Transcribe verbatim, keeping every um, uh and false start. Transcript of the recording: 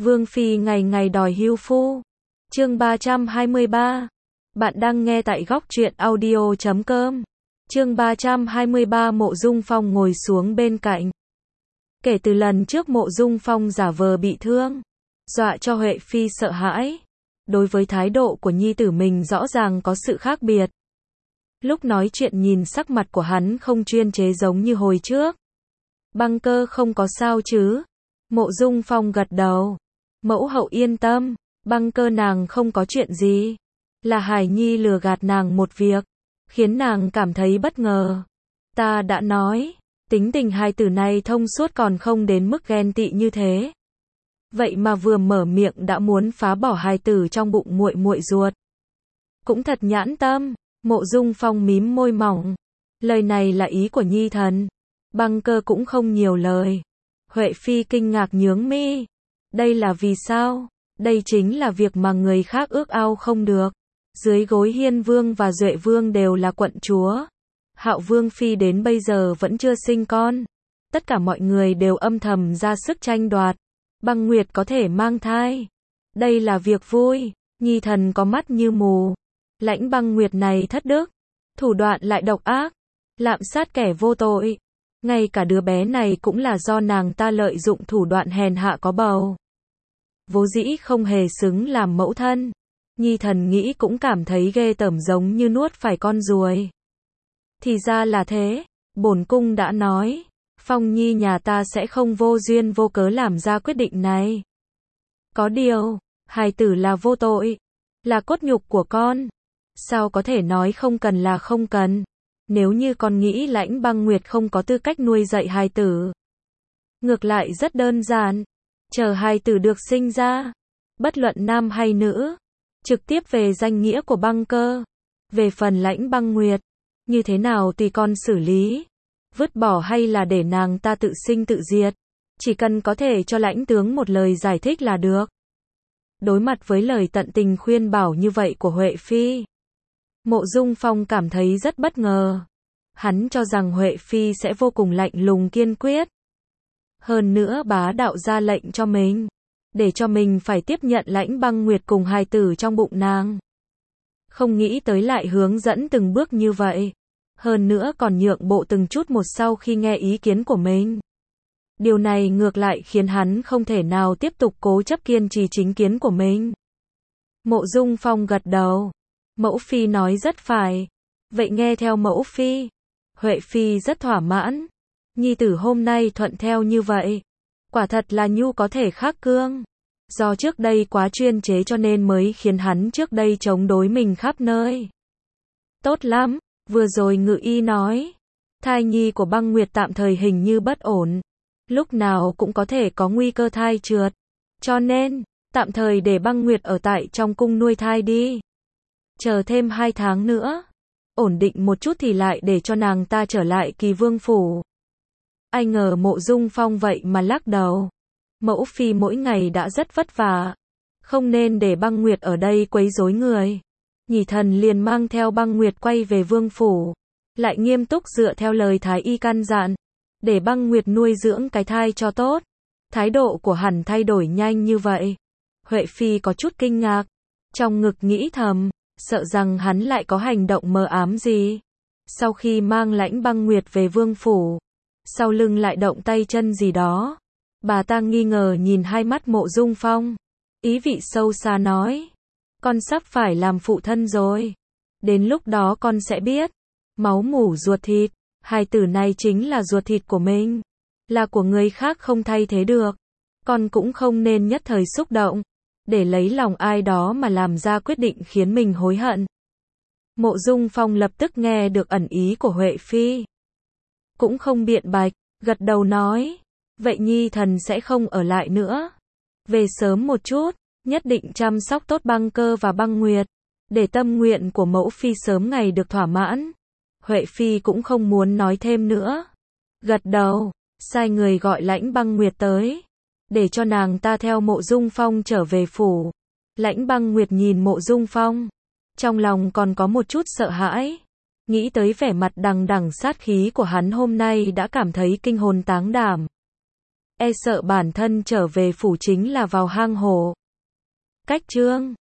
Vương phi ngày ngày đòi hưu phu. Chương ba trăm hai mươi ba. Bạn đang nghe tại góc truyện audio chấm com. Chương ba trăm hai mươi ba. Mộ Dung Phong ngồi xuống bên cạnh. Kể từ lần trước Mộ Dung Phong giả vờ bị thương, dọa cho Huệ phi sợ hãi, đối với thái độ của nhi tử mình rõ ràng có sự khác biệt. Lúc nói chuyện nhìn sắc mặt của hắn không chuyên chế giống như hồi trước. Băng Cơ không có sao chứ? Mộ Dung Phong gật đầu. Mẫu hậu yên tâm, Băng Cơ nàng không có chuyện gì. Là Hải Nhi lừa gạt nàng một việc, khiến nàng cảm thấy bất ngờ. Ta đã nói, tính tình hai tử này thông suốt còn không đến mức ghen tị như thế. Vậy mà vừa mở miệng đã muốn phá bỏ hài tử trong bụng muội muội ruột. Cũng thật nhãn tâm. Mộ Dung Phong mím môi mỏng. Lời này là ý của nhi thần. Băng Cơ cũng không nhiều lời. Huệ phi kinh ngạc nhướng mi. Đây là vì sao? Đây chính là việc mà người khác ước ao không được. Dưới gối Hiên Vương và Duệ Vương đều là quận chúa. Hạo Vương phi đến bây giờ vẫn chưa sinh con. Tất cả mọi người đều âm thầm ra sức tranh đoạt. Băng Nguyệt có thể mang thai. Đây là việc vui. Nhi thần có mắt như mù. Lãnh Băng Nguyệt này thất đức, thủ đoạn lại độc ác, lạm sát kẻ vô tội. Ngay cả đứa bé này cũng là do nàng ta lợi dụng thủ đoạn hèn hạ có bầu. Vốn dĩ không hề xứng làm mẫu thân. Nhi thần nghĩ cũng cảm thấy ghê tởm giống như nuốt phải con ruồi. Thì ra là thế, bổn cung đã nói, Phong Nhi nhà ta sẽ không vô duyên vô cớ làm ra quyết định này. Có điều, hài tử là vô tội, là cốt nhục của con. Sao có thể nói không cần là không cần? Nếu như con nghĩ Lãnh Băng Nguyệt không có tư cách nuôi dạy hài tử. Ngược lại rất đơn giản. Chờ hài tử được sinh ra, bất luận nam hay nữ, trực tiếp về danh nghĩa của Băng Cơ. Về phần Lãnh Băng Nguyệt, như thế nào tùy con xử lý. Vứt bỏ hay là để nàng ta tự sinh tự diệt. Chỉ cần có thể cho Lãnh tướng một lời giải thích là được. Đối mặt với lời tận tình khuyên bảo như vậy của Huệ phi, Mộ Dung Phong cảm thấy rất bất ngờ. Hắn cho rằng Huệ phi sẽ vô cùng lạnh lùng kiên quyết. Hơn nữa bá đạo ra lệnh cho mình, để cho mình phải tiếp nhận Lãnh Băng Nguyệt cùng hài tử trong bụng nàng. Không nghĩ tới lại hướng dẫn từng bước như vậy. Hơn nữa còn nhượng bộ từng chút một sau khi nghe ý kiến của mình. Điều này ngược lại khiến hắn không thể nào tiếp tục cố chấp kiên trì chính kiến của mình. Mộ Dung Phong gật đầu. Mẫu phi nói rất phải. Vậy nghe theo mẫu phi. Huệ phi rất thỏa mãn. Nhi tử hôm nay thuận theo như vậy. Quả thật là nhu có thể khắc cương. Do trước đây quá chuyên chế cho nên mới khiến hắn trước đây chống đối mình khắp nơi. Tốt lắm, vừa rồi Ngự Y nói. Thai nhi của Băng Nguyệt tạm thời hình như bất ổn. Lúc nào cũng có thể có nguy cơ thai trượt. Cho nên, tạm thời để Băng Nguyệt ở tại trong cung nuôi thai đi. Chờ thêm hai tháng nữa. Ổn định một chút thì lại để cho nàng ta trở lại Kỳ Vương phủ. Ai ngờ Mộ Dung Phong vậy mà lắc đầu. Mẫu phi mỗi ngày đã rất vất vả. Không nên để Băng Nguyệt ở đây quấy rối người. Nhị thần liền mang theo Băng Nguyệt quay về Vương phủ. Lại nghiêm túc dựa theo lời Thái Y căn dặn. Để Băng Nguyệt nuôi dưỡng cái thai cho tốt. Thái độ của hắn thay đổi nhanh như vậy. Huệ phi có chút kinh ngạc. Trong ngực nghĩ thầm, sợ rằng hắn lại có hành động mờ ám gì. Sau khi mang Lãnh Băng Nguyệt về Vương phủ, sau lưng lại động tay chân gì đó. Bà ta nghi ngờ nhìn hai mắt Mộ Dung Phong. Ý vị sâu xa nói. Con sắp phải làm phụ thân rồi. Đến lúc đó con sẽ biết. Máu mủ ruột thịt. Hài tử này chính là ruột thịt của mình. Là của người khác không thay thế được. Con cũng không nên nhất thời xúc động. Để lấy lòng ai đó mà làm ra quyết định khiến mình hối hận. Mộ Dung Phong lập tức nghe được ẩn ý của Huệ phi. Cũng không biện bạch, gật đầu nói. Vậy nhi thần sẽ không ở lại nữa. Về sớm một chút, nhất định chăm sóc tốt Băng Cơ và Băng Nguyệt. Để tâm nguyện của mẫu phi sớm ngày được thỏa mãn. Huệ phi cũng không muốn nói thêm nữa. Gật đầu, sai người gọi Lãnh Băng Nguyệt tới. Để cho nàng ta theo Mộ Dung Phong trở về phủ. Lãnh Băng Nguyệt nhìn Mộ Dung Phong. Trong lòng còn có một chút sợ hãi. Nghĩ tới vẻ mặt đằng đằng sát khí của hắn hôm nay đã cảm thấy kinh hồn táng đảm. e sợ bản thân trở về phủ chính là vào hang hổ. Cách chương